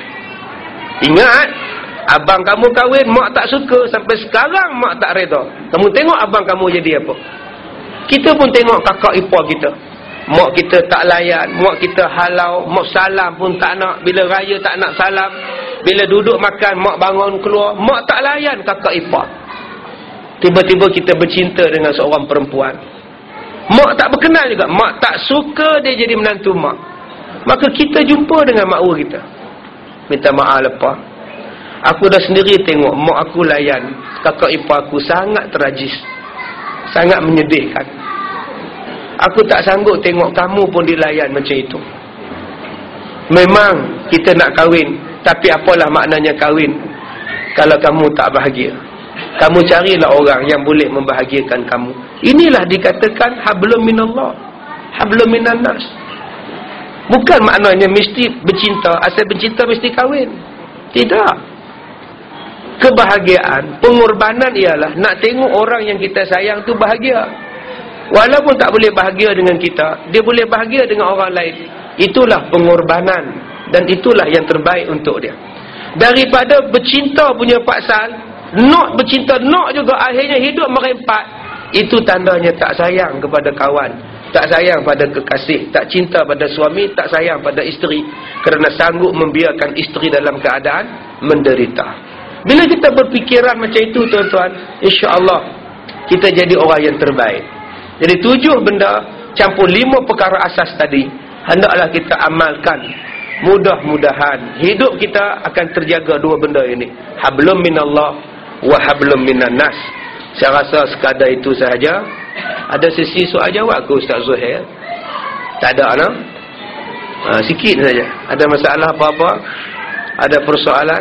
Ingat, abang kamu kahwin, mak tak suka. Sampai sekarang mak tak reda. Kamu tengok abang kamu jadi apa? Kita pun tengok kakak ipar kita. Mak kita tak layan, mak kita halau, mak salam pun tak nak. Bila raya tak nak salam. Bila duduk makan, mak bangun keluar, mak tak layan kakak ipar. Tiba-tiba kita bercinta dengan seorang perempuan. Mak tak berkenal juga, mak tak suka dia jadi menantu mak. Maka kita jumpa dengan makwa kita. Minta maaf lepas. Aku dah sendiri tengok mak aku layan kakak ipar aku sangat tragis. Sangat menyedihkan. Aku tak sanggup tengok kamu pun dilayan macam itu. Memang kita nak kahwin, tapi apalah maknanya kahwin kalau kamu tak bahagia. Kamu carilah orang yang boleh membahagiakan kamu. Inilah dikatakan hablum minallah, hablum minan nas. Bukan maknanya mesti bercinta, asal bercinta mesti kahwin. Tidak. Kebahagiaan, pengorbanan ialah nak tengok orang yang kita sayang tu bahagia. Walaupun tak boleh bahagia dengan kita, dia boleh bahagia dengan orang lain. Itulah pengorbanan dan itulah yang terbaik untuk dia. Daripada bercinta punya pasal, nak bercinta, nak juga akhirnya hidup merempat, itu tandanya tak sayang kepada kawan, tak sayang pada kekasih, tak cinta pada suami, tak sayang pada isteri, kerana sanggup membiarkan isteri dalam keadaan menderita. Bila kita berfikiran macam itu tuan-tuan, insya-Allah kita jadi orang yang terbaik. Jadi tujuh benda campur lima perkara asas tadi, hendaklah kita amalkan. Mudah-mudahan hidup kita akan terjaga dua benda ini, hablum minallah wa hablum minan nas. Saya rasa sekadar itu sahaja. Ada sesi soal jawab ke Ustaz Zuhair? Tak ada, no? Ha, sikit saja. Ada masalah apa-apa? Ada persoalan?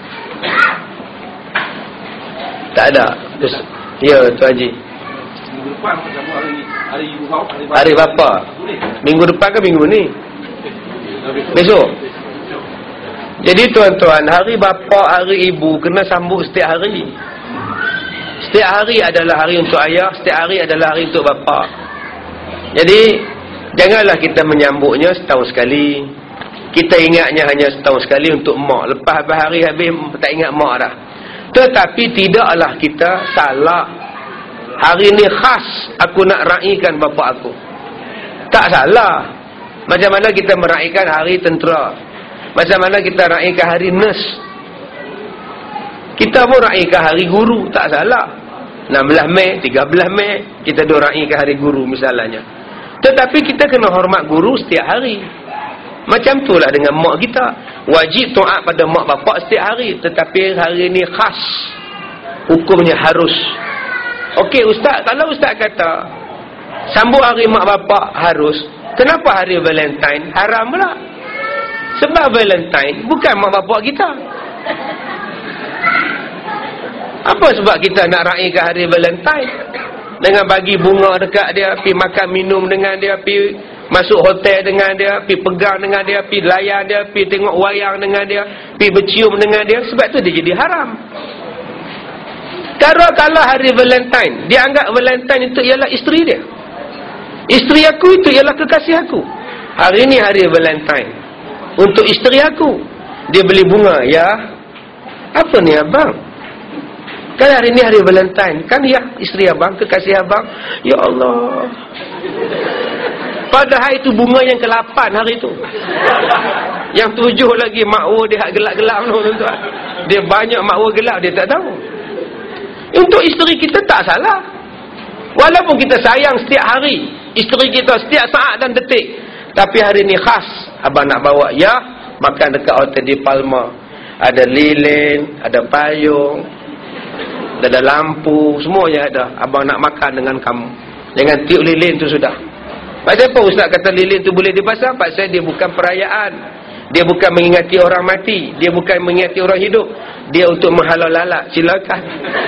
Tak ada. Ya, Tuan Haji. Minggu depan hari hari ibu bapa. Hari bapa. Minggu depan ke minggu ni? Besok. Jadi tuan-tuan, hari bapa, hari ibu kena sambut setiap hari. Setiap hari adalah hari untuk ayah, setiap hari adalah hari untuk bapa. Jadi janganlah kita menyambutnya setahun sekali. Kita ingatnya hanya setahun sekali untuk mak. Lepas habis hari habis tak ingat mak dah. Tetapi tidaklah kita salah. Hari ni khas aku nak raikan bapa aku. Tak salah. Macam mana kita meraihkan hari tentera, macam mana kita raikan hari nurse, kita pun raikan hari guru. Tak salah. enam belas Mei, tiga belas Mei kita dah raikan hari guru misalnya. Tetapi kita kena hormat guru setiap hari. Macam itulah dengan mak kita. Wajib taat pada mak bapak setiap hari. Tetapi hari ini khas, hukumnya harus. Okey ustaz, kalau ustaz kata sambut hari mak bapak harus, kenapa hari Valentine haram pula? Sebab Valentine bukan mak bapak kita. Apa sebab kita nak raikan hari Valentine? Dengan bagi bunga dekat dia, pi makan minum dengan dia, pi masuk hotel dengan dia, pi pegang dengan dia, pi layan dia, pi tengok wayang dengan dia, pi bercium dengan dia. Sebab tu dia jadi haram. Kalau kalau hari Valentine, dia anggap Valentine itu ialah isteri dia. Isteri aku itu ialah kekasih aku. Hari ini hari Valentine untuk isteri aku. Dia beli bunga. Ya, apa ni abang? Kan hari ini hari Valentine. Kan ya, isteri abang, kekasih abang. Ya Allah. Padahal itu bunga yang ke lapan hari itu. Yang tujuh lagi makwa dia gelap-gelap tu tuan-tuan. Dia banyak makwa gelap, dia tak tahu. Untuk isteri kita tak salah. Walaupun kita sayang setiap hari isteri kita, setiap saat dan detik. Tapi hari ni khas, abang nak bawa ya, makan dekat hotel di Palma. Ada lilin, ada payung, ada lampu, semuanya ada. Abang nak makan dengan kamu. Jangan tiup lilin tu sudah. Pasal apa ustaz kata lilin tu boleh dipasang? Pasal dia bukan perayaan. Dia bukan mengingati orang mati. Dia bukan mengingati orang hidup. Dia untuk menghalau lalat. Silakan.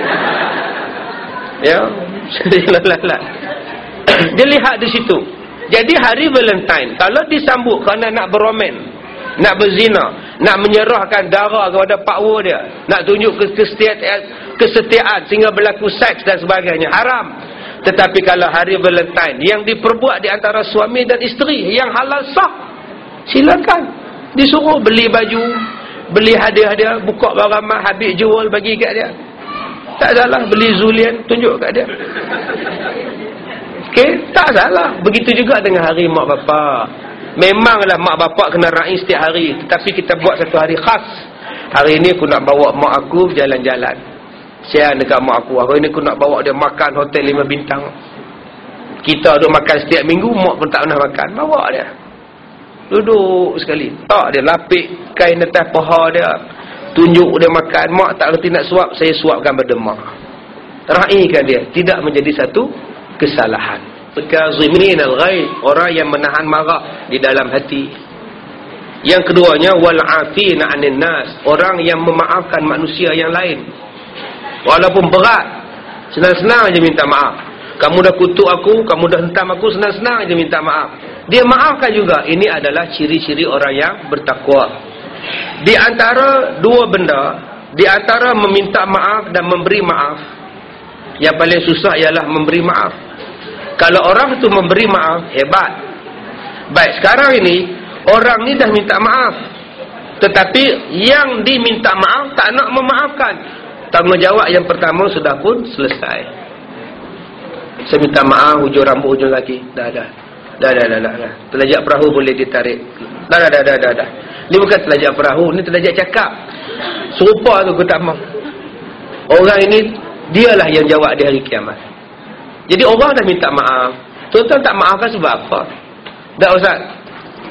Ya, silakan lalat. Dia lihat di situ. Jadi hari Valentine, kalau disambut kerana nak beromen, nak berzina, nak menyerahkan darah kepada pakwa dia, nak tunjuk kesetiaan, kesetiaan sehingga berlaku seks dan sebagainya, haram. Tetapi kalau hari Valentine yang diperbuat di antara suami dan isteri yang halal sah, silakan. Disuruh beli baju, beli hadiah-hadiah, buka barang mak, habis jual bagi kat dia. Tak salah. Beli zulian, tunjuk kat dia. Okey, tak salah. Begitu juga dengan hari mak bapak. Memanglah mak bapak kena raih setiap hari, tetapi kita buat satu hari khas. Hari ini aku nak bawa mak aku jalan-jalan. Sian dekat mak aku. Hari ini aku nak bawa dia makan hotel lima bintang. Kita duduk makan setiap minggu, mak pun tak pernah makan. Bawa dia. Duduk sekali. Tak, dia lapik kain atas paha dia. Tunjuk dia makan. Mak tak reti nak suap, saya suapkan pada mak. Raihkan dia. Tidak menjadi satu kesalahan. Kazimin al-ghaid, orang yang menahan marah di dalam hati. Yang keduanya wal afina 'anil nas, orang yang memaafkan manusia yang lain. Walaupun berat, senang-senang aja minta maaf. Kamu dah kutuk aku, kamu dah hentam aku, senang-senang aja minta maaf. Dia maafkan juga. Ini adalah ciri-ciri orang yang bertakwa. Di antara dua benda, di antara meminta maaf dan memberi maaf, yang paling susah ialah memberi maaf. Kalau orang tu memberi maaf, hebat. Baik, sekarang ini orang ni dah minta maaf, tetapi yang diminta maaf tak nak memaafkan. Tanggungjawab yang pertama sudah pun selesai. Saya minta maaf, hujung rambut, hujung kaki. Dah, dah. Dah, dah, dah, dah, dah. Telajak perahu boleh ditarik. Dah, dah, dah, dah, dah, dah. Ni bukan telajak perahu, ni telajak cakap. Serupa tu aku tak mahu. Orang ini, dialah yang jawab di hari kiamat. Jadi orang dah minta maaf. Tuan-tuan tak maafkan sebab apa? Dah Ustaz,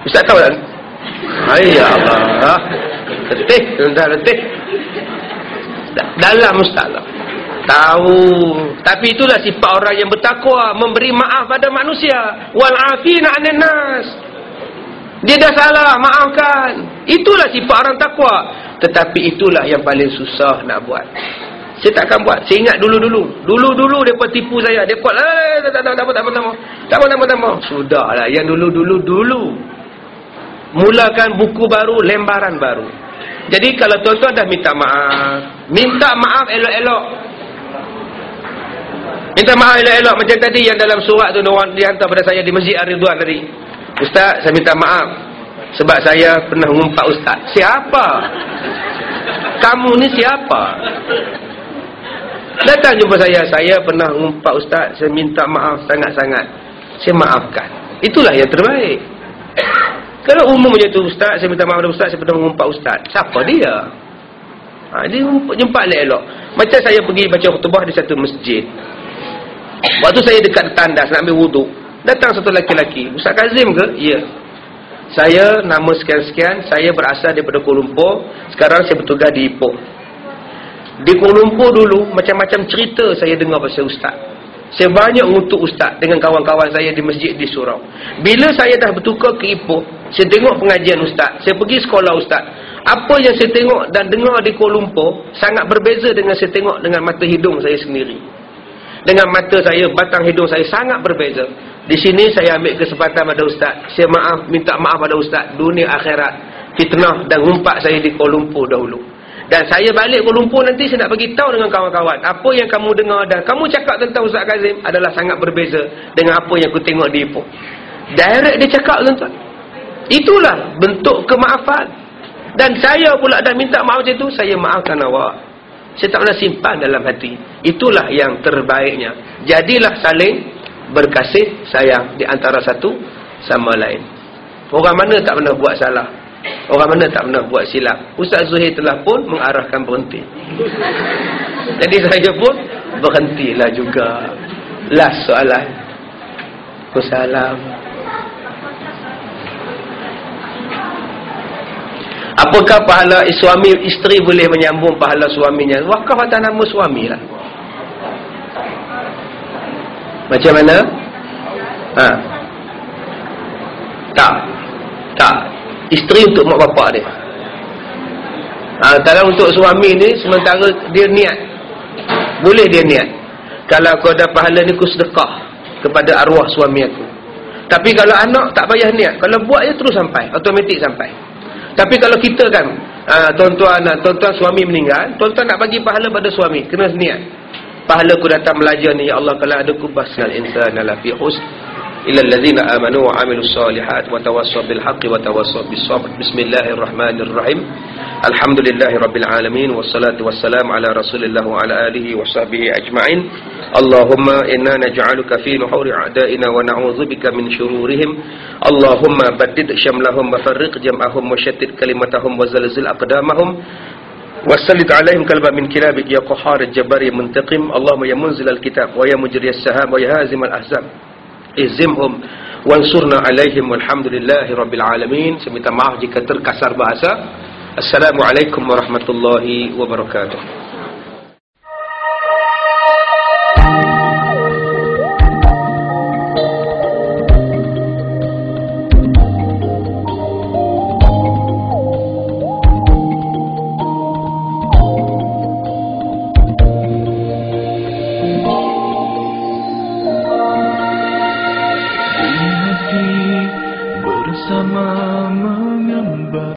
Ustaz tahu tak? Ay, ya Allah. Letih, tuan-tuan, letih. Dalam ustaz lah. Tahu. Tapi itulah sifat orang yang bertakwa, memberi maaf pada manusia. Wal afina 'anil nas. Dia dah salah, maafkan. Itulah sifat orang takwa. Tetapi itulah yang paling susah nak buat. Saya takkan buat. Saya ingat dulu-dulu. Dulu-dulu mereka tipu saya. Mereka, eh, tak apa, tak apa, tak apa, tak apa. Tak apa, tak apa, tak apa. Sudahlah. Yang dulu-dulu, dulu. Mulakan buku baru, lembaran baru. Jadi kalau tuan-tuan dah minta maaf, minta maaf elok-elok. Minta maaf elok-elok. Macam tadi yang dalam surat tu orang dihantar pada saya di Masjid Ar-Ridwan tadi. Ustaz, saya minta maaf sebab saya pernah mengumpat ustaz. Siapa? Kamu ni siapa? Datang jumpa saya. Saya pernah mengumpat ustaz. Saya minta maaf sangat-sangat. Saya maafkan. Itulah yang terbaik. Kalau umum macam tu, ustaz, saya minta maaf pada ustaz, saya pernah mengumpat ustaz. Siapa dia? Ha, dia jumpa elok-elok. Macam saya pergi baca khutbah di satu masjid. Waktu saya dekat tandas nak ambil wuduk, datang satu lelaki-lelaki. Ustaz Kazim ke? Ya. Saya nama sekian-sekian, saya berasal daripada Kuala Lumpur, sekarang saya bertugas di Ipoh. Di Kuala Lumpur dulu, macam-macam cerita saya dengar pasal ustaz. Saya banyak ngutuk ustaz dengan kawan-kawan saya di masjid di surau. Bila saya dah bertukar ke Ipoh, saya tengok pengajian ustaz, saya pergi sekolah ustaz. Apa yang saya tengok dan dengar di Kuala Lumpur sangat berbeza dengan saya tengok dengan mata hidung saya sendiri. Dengan mata saya, batang hidung saya sangat berbeza. Di sini saya ambil kesempatan pada ustaz. Saya maaf, minta maaf pada ustaz. Dunia akhirat, fitnah dan ngumpat saya di Kuala Lumpur dahulu. Dan saya balik Kuala Lumpur nanti, saya nak bagi tahu dengan kawan-kawan. Apa yang kamu dengar dan kamu cakap tentang Ustaz Kazim adalah sangat berbeza dengan apa yang aku tengok di Ipoh. Direct dia cakap, tuan-tuan. Itulah bentuk kemaafan. Dan saya pula dah minta maaf macam tu, saya maafkan awak. Saya tak pernah simpan dalam hati. Itulah yang terbaiknya. Jadilah saling berkasih sayang di antara satu sama lain. Orang mana tak pernah buat salah? Orang mana tak pernah buat silap? Ustaz Zuhair telah pun mengarahkan berhenti. Jadi saya pun berhentilah juga. Last soalan. Wassalam. Apakah pahala suami isteri boleh menyambung pahala suaminya? Wakaf atas nama suami lah. Macam mana? Ha. Tak. Tak. Isteri untuk mak bapak dia. Ha, kalau untuk suami ni, sementara dia niat. Boleh dia niat. Kalau aku ada pahala ni, aku sedekah kepada arwah suami aku. Tapi kalau anak, tak payah niat. Kalau buat je terus sampai. Automatik sampai. Tapi kalau kita kan, ha, tuan-tuan, tuan-tuan suami meninggal, tuan-tuan nak bagi pahala pada suami, kena niat. Pahala ku datang belajar ni, ya Allah, kalau ada kubasnal insana lafi husn illa alladhina amanu wa amilus solihat wa tawassaw bil haqqi wa tawassaw bis sabr. Bismillahirrahmanirrahim. Alhamdulillahi rabbil alamin wassalatu wassalamu ala Rasulillah wa ala alihi wa sahbihi ajma'in. Allahumma inna naj'aluka fi nuhuri a'daina wa na'udzubika min syururihim. Allahumma baddid syamlahum wa farriq jam'ahum wa shattit kalimatahum wa zalzil aqdamahum wasallit alaihim kalba min kilabik ya qahhar al-jabbar ya muntaqim. Allahumma ya munzil al-kitab wa ya mujri as-sahab wa ya hazim al-ahzab ihzimhum wansurna alaihim walhamdulillahi rabbil alamin. Saya minta maaf jika terkasar bahasa. Assalamualaikum warahmatullahi wabarakatuh. Bersama